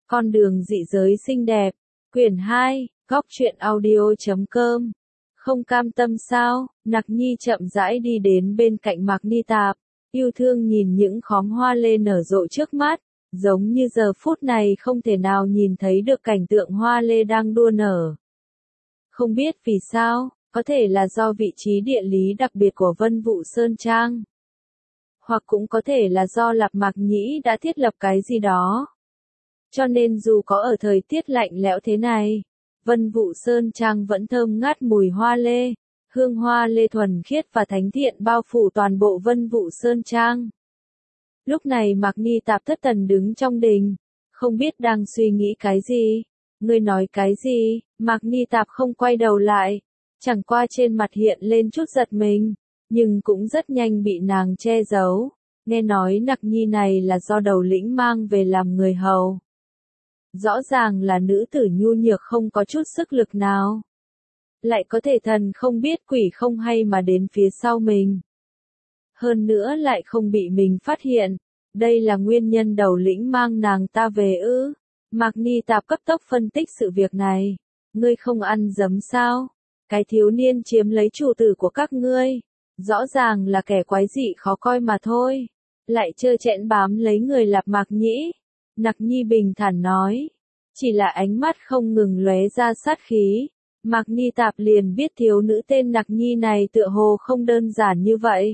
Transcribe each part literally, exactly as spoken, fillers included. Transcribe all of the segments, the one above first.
Con đường dị giới xinh đẹp, quyển hai, góc truyện audio chấm com. Không cam tâm sao? Nặc Nhi chậm rãi đi đến bên cạnh Mạc Ni Tạp, yêu thương nhìn những khóm hoa lê nở rộ trước mắt, giống như giờ phút này không thể nào nhìn thấy được cảnh tượng hoa lê đang đua nở. Không biết vì sao, có thể là do vị trí địa lý đặc biệt của Vân Vũ Sơn Trang, hoặc cũng có thể là do Lạp Mạc Nhĩ đã thiết lập cái gì đó. Cho nên dù có ở thời tiết lạnh lẽo thế này, Vân Vũ Sơn Trang vẫn thơm ngát mùi hoa lê, hương hoa lê thuần khiết và thánh thiện bao phủ toàn bộ Vân Vũ Sơn Trang. Lúc này Mạc Ni Tạp thất thần đứng trong đình, không biết đang suy nghĩ cái gì. Ngươi nói cái gì? Mạc Ni Tạp không quay đầu lại, chẳng qua trên mặt hiện lên chút giật mình, nhưng cũng rất nhanh bị nàng che giấu. Nghe nói Nặc Nhi này là do Đầu Lĩnh mang về làm người hầu. Rõ ràng là nữ tử nhu nhược không có chút sức lực nào, lại có thể thần không biết quỷ không hay mà đến phía sau mình. Hơn nữa lại không bị mình phát hiện, đây là nguyên nhân Đầu Lĩnh mang nàng ta về ư? Mạc Ni Tạp cấp tốc phân tích sự việc này. Ngươi không ăn dấm sao? Cái thiếu niên chiếm lấy chủ tử của các ngươi, rõ ràng là kẻ quái dị khó coi mà thôi, lại trơ trẽn bám lấy người Lạp Mạc Nhĩ. Nặc Nhi bình thản nói, chỉ là ánh mắt không ngừng lóe ra sát khí. Mạc Ni Tạp liền biết thiếu nữ tên Nặc Nhi này tựa hồ không đơn giản như vậy.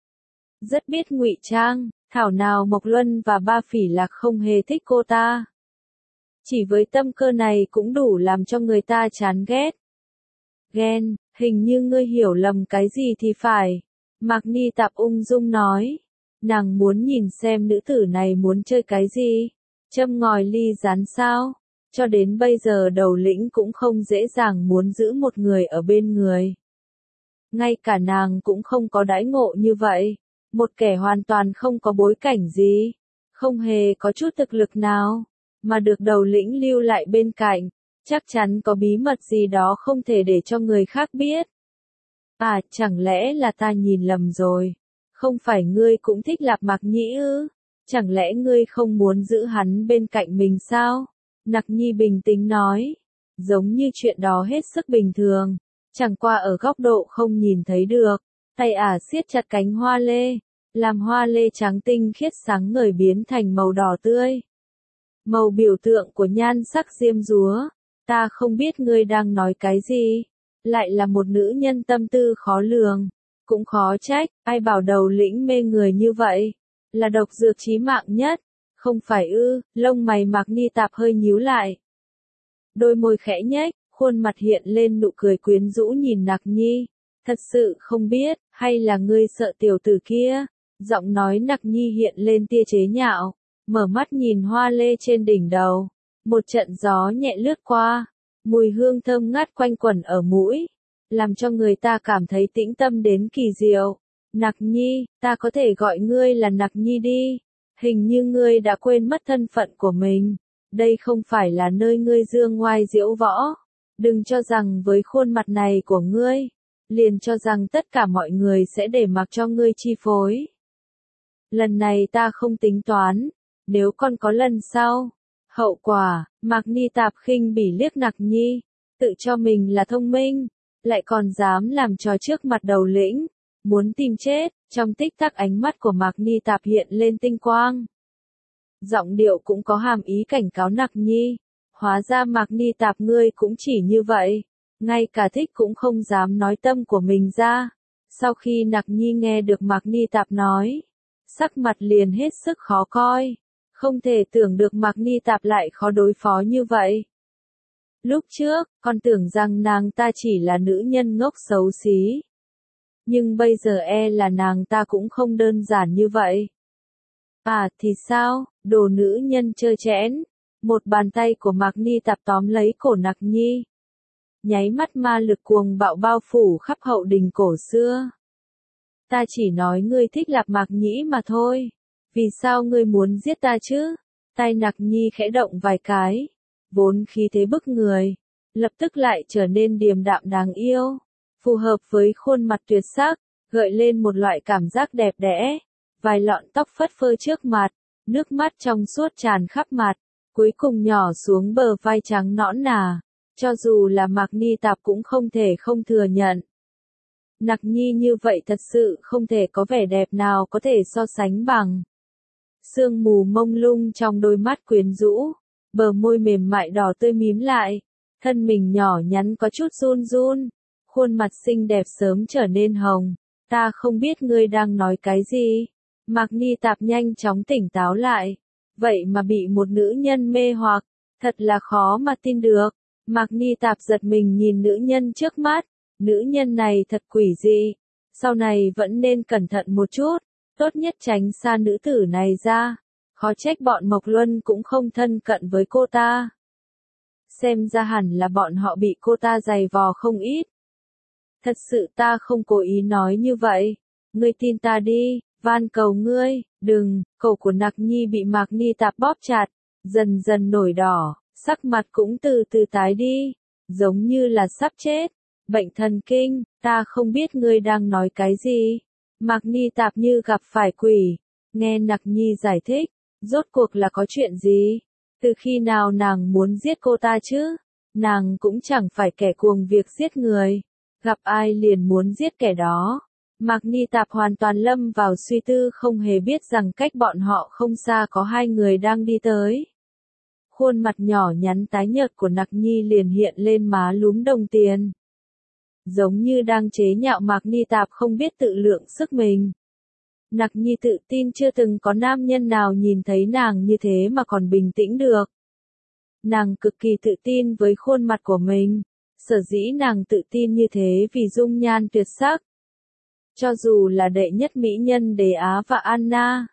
Rất biết ngụy trang, thảo nào Mộc Luân và Ba Phỉ Lạc không hề thích cô ta. Chỉ với tâm cơ này cũng đủ làm cho người ta chán ghét. Ghen, hình như ngươi hiểu lầm cái gì thì phải. Mạc Ni Tạp ung dung nói. Nàng muốn nhìn xem nữ tử này muốn chơi cái gì. Châm ngòi ly rán sao? Cho đến bây giờ Đầu Lĩnh cũng không dễ dàng muốn giữ một người ở bên người. Ngay cả nàng cũng không có đãi ngộ như vậy. Một kẻ hoàn toàn không có bối cảnh gì, không hề có chút thực lực nào, mà được Đầu Lĩnh lưu lại bên cạnh, chắc chắn có bí mật gì đó không thể để cho người khác biết. À, chẳng lẽ là ta nhìn lầm rồi? Không phải ngươi cũng thích Lạp Mạc Nhĩ ư? Chẳng lẽ ngươi không muốn giữ hắn bên cạnh mình sao? Nặc Nhi bình tĩnh nói, giống như chuyện đó hết sức bình thường, chẳng qua ở góc độ không nhìn thấy được. Tay ả siết chặt cánh hoa lê, làm hoa lê trắng tinh khiết sáng ngời biến thành màu đỏ tươi. Màu biểu tượng của nhan sắc diêm dúa. Ta không biết ngươi đang nói cái gì. Lại là một nữ nhân tâm tư khó lường. Cũng khó trách, ai bảo Đầu Lĩnh mê người như vậy. Là độc dược chí mạng nhất. Không phải ư? Lông mày Mạc Ni Tạp hơi nhíu lại. Đôi môi khẽ nhếch, khuôn mặt hiện lên nụ cười quyến rũ nhìn Nặc Nhi. Thật sự không biết, hay là ngươi sợ tiểu tử kia? Giọng nói Nặc Nhi hiện lên tia chế nhạo, mở mắt nhìn hoa lê trên đỉnh đầu. Một trận gió nhẹ lướt qua, mùi hương thơm ngát quanh quẩn ở mũi, làm cho người ta cảm thấy tĩnh tâm đến kỳ diệu. Nặc Nhi, ta có thể gọi ngươi là Nặc Nhi đi. Hình như ngươi đã quên mất thân phận của mình. Đây không phải là nơi ngươi dương ngoai diễu võ. Đừng cho rằng với khuôn mặt này của ngươi, liền cho rằng tất cả mọi người sẽ để mặc cho ngươi chi phối. Lần này ta không tính toán, nếu còn có lần sau. Hậu quả, Mạc Ni Tạp khinh bỉ liếc Nặc Nhi, tự cho mình là thông minh, lại còn dám làm trò trước mặt Đầu Lĩnh, muốn tìm chết. Trong tích tắc ánh mắt của Mạc Ni Tạp hiện lên tinh quang. Giọng điệu cũng có hàm ý cảnh cáo Nặc Nhi. Hóa ra Mạc Ni Tạp ngươi cũng chỉ như vậy. Ngay cả thích cũng không dám nói tâm của mình ra. Sau khi Nặc Nhi nghe được Mạc Ni Tạp nói, sắc mặt liền hết sức khó coi. Không thể tưởng được Mạc Ni Tạp lại khó đối phó như vậy. Lúc trước, con tưởng rằng nàng ta chỉ là nữ nhân ngốc xấu xí. Nhưng bây giờ e là nàng ta cũng không đơn giản như vậy. À thì sao, đồ nữ nhân trơ trẽn. Một bàn tay của Mạc Ni Tạp tóm lấy cổ Nặc Nhi. Nháy mắt ma lực cuồng bạo bao phủ khắp hậu đình cổ xưa. Ta chỉ nói ngươi thích Lạp Mạc Nhĩ mà thôi. Vì sao ngươi muốn giết ta chứ? Tay Nặc Nhi khẽ động vài cái. Vốn khí thế bức người. Lập tức lại trở nên điềm đạm đáng yêu. Phù hợp với khuôn mặt tuyệt sắc. Gợi lên một loại cảm giác đẹp đẽ. Vài lọn tóc phất phơ trước mặt. Nước mắt trong suốt tràn khắp mặt. cuối cùng nhỏ xuống bờ vai trắng nõn nà, cho dù là Mạc Ni Tạp cũng không thể không thừa nhận. Nặc Nhi như vậy thật sự không thể có vẻ đẹp nào có thể so sánh bằng. Sương mù mông lung trong đôi mắt quyến rũ, bờ môi mềm mại đỏ tươi mím lại, thân mình nhỏ nhắn có chút run run, khuôn mặt xinh đẹp sớm trở nên hồng. Ta không biết ngươi đang nói cái gì. Mạc Ni Tạp nhanh chóng tỉnh táo lại. Vậy mà bị một nữ nhân mê hoặc, thật là khó mà tin được. Mạc Ni Tạp giật mình nhìn nữ nhân trước mắt, nữ nhân này thật quỷ dị. Sau này vẫn nên cẩn thận một chút, tốt nhất tránh xa nữ tử này ra. Khó trách bọn Mộc Luân cũng không thân cận với cô ta. Xem ra hẳn là bọn họ bị cô ta giày vò không ít. Thật sự ta không cố ý nói như vậy. Ngươi tin ta đi, van cầu ngươi, đừng. Cổ của Nặc Nhi bị Mạc Ni Tạp bóp chặt, dần dần nổi đỏ, sắc mặt cũng từ từ tái đi, giống như là sắp chết. Bệnh thần kinh, ta không biết ngươi đang nói cái gì. Mạc Ni Tạp như gặp phải quỷ. Nghe Nặc Nhi giải thích, rốt cuộc là có chuyện gì? Từ khi nào nàng muốn giết cô ta chứ? Nàng cũng chẳng phải kẻ cuồng việc giết người. Gặp ai liền muốn giết kẻ đó. Mạc Ni Tạp hoàn toàn lâm vào suy tư, không hề biết rằng cách bọn họ không xa có hai người đang đi tới. Khuôn mặt nhỏ nhắn tái nhợt của Nặc Nhi liền hiện lên má lúm đồng tiền. Giống như đang chế nhạo Mạc Ni Tạp không biết tự lượng sức mình. Nặc Nhi tự tin chưa từng có nam nhân nào nhìn thấy nàng như thế mà còn bình tĩnh được. Nàng cực kỳ tự tin với khuôn mặt của mình. Sở dĩ nàng tự tin như thế vì dung nhan tuyệt sắc. Cho dù là đệ nhất mỹ nhân Đế Á và Anna,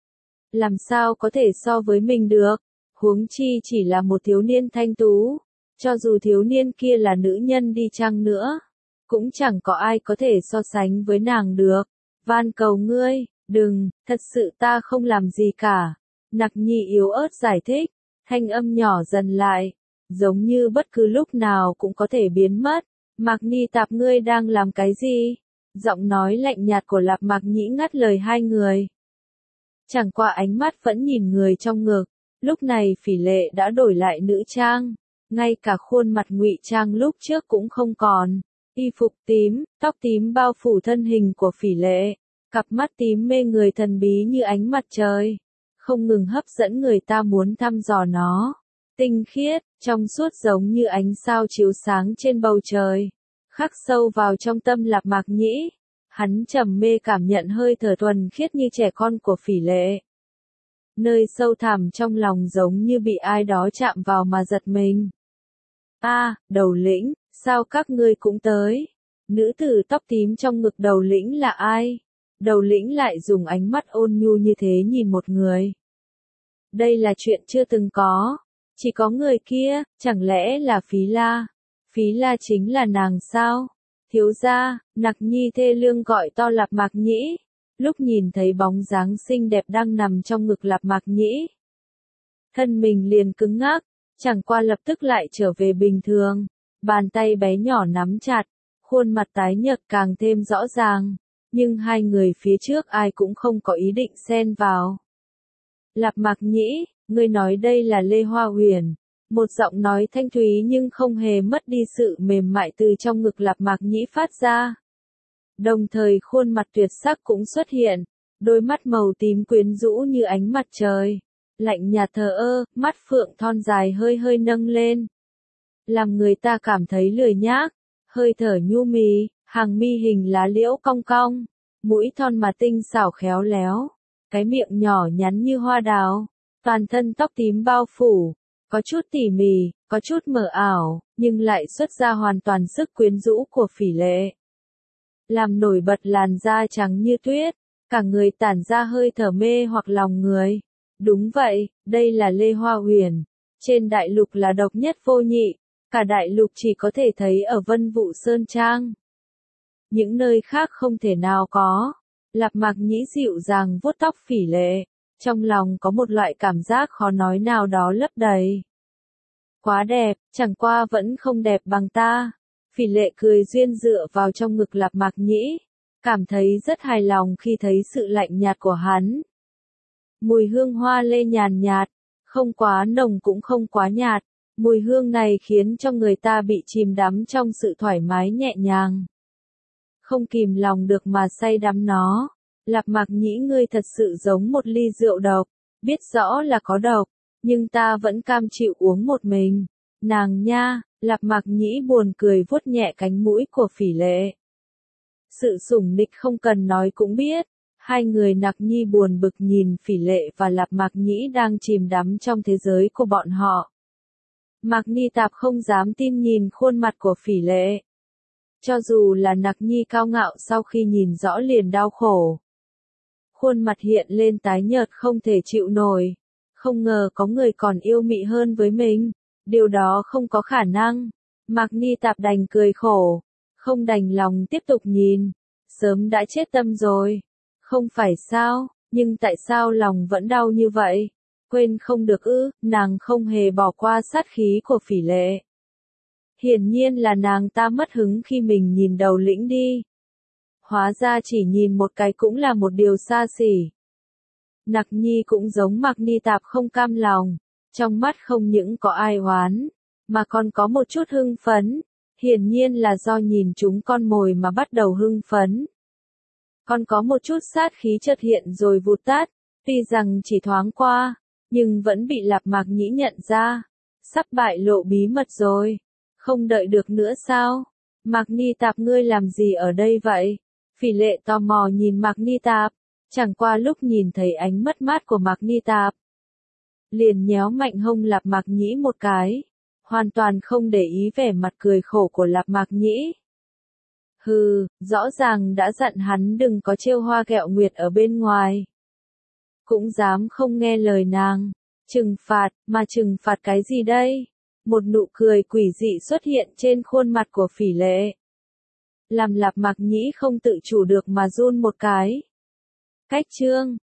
làm sao có thể so với mình được, huống chi chỉ là một thiếu niên thanh tú. Cho dù thiếu niên kia là nữ nhân đi chăng nữa, cũng chẳng có ai có thể so sánh với nàng được. Van cầu ngươi, đừng, thật sự ta không làm gì cả. Nặc Nhi yếu ớt giải thích, thanh âm nhỏ dần lại, giống như bất cứ lúc nào cũng có thể biến mất. Mạc Ni Tạp, ngươi đang làm cái gì? Giọng nói lạnh nhạt của Lạp Mạc Nhĩ ngắt lời hai người. Chẳng qua ánh mắt vẫn nhìn người trong ngực. Lúc này Phỉ Lệ đã đổi lại nữ trang, ngay cả khuôn mặt ngụy trang lúc trước cũng không còn. Y phục tím, tóc tím bao phủ thân hình của Phỉ Lệ, cặp mắt tím mê người thần bí như ánh mặt trời, không ngừng hấp dẫn người ta muốn thăm dò nó. Tinh khiết, trong suốt giống như ánh sao chiếu sáng trên bầu trời, khắc sâu vào trong tâm Lạp Mạc Nhĩ. Hắn trầm mê cảm nhận hơi thở thuần khiết như trẻ con của Phỉ Lệ. Nơi sâu thẳm trong lòng giống như bị ai đó chạm vào mà giật mình. A, à, Đầu Lĩnh, sao các ngươi cũng tới? Nữ tử tóc tím trong ngực Đầu Lĩnh là ai? Đầu Lĩnh lại dùng ánh mắt ôn nhu như thế nhìn một người. Đây là chuyện chưa từng có. Chỉ có người kia, chẳng lẽ là Phí La? Phí La chính là nàng sao? Thiếu gia, Nặc Nhi thê lương gọi to Lạp Mạc Nhĩ. Lúc nhìn thấy bóng dáng xinh đẹp đang nằm trong ngực Lạp Mạc Nhĩ, thân mình liền cứng ngắc, chẳng qua lập tức lại trở về bình thường. Bàn tay bé nhỏ nắm chặt, khuôn mặt tái nhợt càng thêm rõ ràng. Nhưng hai người phía trước ai cũng không có ý định xen vào. Lạp Mạc Nhĩ, ngươi nói đây là Lê Hoa Huyền. Một giọng nói thanh thúy nhưng không hề mất đi sự mềm mại từ trong ngực Lạp Mạc Nhĩ phát ra. Đồng thời khuôn mặt tuyệt sắc cũng xuất hiện, đôi mắt màu tím quyến rũ như ánh mặt trời, lạnh nhạt thờ ơ, mắt phượng thon dài hơi hơi nâng lên, làm người ta cảm thấy lười nhác, hơi thở nhu mì, hàng mi hình lá liễu cong cong, mũi thon mà tinh xảo khéo léo, cái miệng nhỏ nhắn như hoa đào, toàn thân tóc tím bao phủ, có chút tỉ mỉ, có chút mờ ảo, nhưng lại xuất ra hoàn toàn sức quyến rũ của Phỉ Lệ. Làm nổi bật làn da trắng như tuyết, cả người tản ra hơi thở mê hoặc lòng người. Đúng vậy, đây là Lê Hoa Huyền. Trên đại lục là độc nhất vô nhị, cả đại lục chỉ có thể thấy ở Vân Vũ Sơn Trang. Những nơi khác không thể nào có. Lạp Mạc Nhĩ dịu dàng vuốt tóc Phỉ Lệ, trong lòng có một loại cảm giác khó nói nào đó lấp đầy. Quá đẹp, chẳng qua vẫn không đẹp bằng ta. Phỉ Lệ cười duyên dựa vào trong ngực Lạp Mạc Nhĩ, cảm thấy rất hài lòng khi thấy sự lạnh nhạt của hắn. Mùi hương hoa lê nhàn nhạt, Không quá nồng cũng không quá nhạt, mùi hương này khiến cho người ta bị chìm đắm trong sự thoải mái nhẹ nhàng. Không kìm lòng được mà say đắm nó. Lạp Mạc Nhĩ, ngươi thật sự giống một ly rượu độc, biết rõ là có độc, nhưng ta vẫn cam chịu uống một mình. Nàng nha, Lạp Mạc Nhĩ buồn cười vuốt nhẹ cánh mũi của Phỉ Lệ. Sự sủng nịch không cần nói cũng biết. Hai người Nặc Nhi buồn bực nhìn Phỉ Lệ và Lạp Mạc Nhĩ đang chìm đắm trong thế giới của bọn họ. Mạc Ni Tạp không dám tin nhìn khuôn mặt của Phỉ Lệ. Cho dù là Nặc Nhi cao ngạo sau khi nhìn rõ liền đau khổ. Khuôn mặt hiện lên tái nhợt không thể chịu nổi. Không ngờ có người còn yêu mị hơn với mình. Điều đó không có khả năng. Mạc Ni Tạp đành cười khổ. Không đành lòng tiếp tục nhìn. Sớm đã chết tâm rồi. Không phải sao, nhưng tại sao lòng vẫn đau như vậy? Quên không được ư, nàng không hề bỏ qua sát khí của Phỉ Lệ. Hiển nhiên là nàng ta mất hứng khi mình nhìn đầu lĩnh đi. Hóa ra chỉ nhìn một cái cũng là một điều xa xỉ. Nặc Nhi cũng giống Mạc Ni Tạp không cam lòng, trong mắt không những có ai oán, mà còn có một chút hưng phấn, hiển nhiên là do nhìn chúng con mồi mà bắt đầu hưng phấn. Còn có một chút sát khí chợt hiện rồi vụt tắt, tuy rằng chỉ thoáng qua, nhưng vẫn bị Lạp Mạc Nhĩ nhận ra. Sắp bại lộ bí mật rồi. Không đợi được nữa sao? Mạc Ni Tạp, ngươi làm gì ở đây vậy? Phỉ Lệ tò mò nhìn Mạc Ni Tạp, chẳng qua lúc nhìn thấy ánh mất mát của Mạc Ni Tạp. Liền nhéo mạnh hông Lạp Mạc Nhĩ một cái, hoàn toàn không để ý vẻ mặt cười khổ của Lạp Mạc Nhĩ. Hừ, rõ ràng đã dặn hắn đừng có trêu hoa ghẹo nguyệt ở bên ngoài. Cũng dám không nghe lời nàng. Trừng phạt, mà trừng phạt cái gì đây? Một nụ cười quỷ dị xuất hiện trên khuôn mặt của Phỉ Lệ. Làm Lạp Mạc Nhĩ không tự chủ được mà run một cái. Cách chương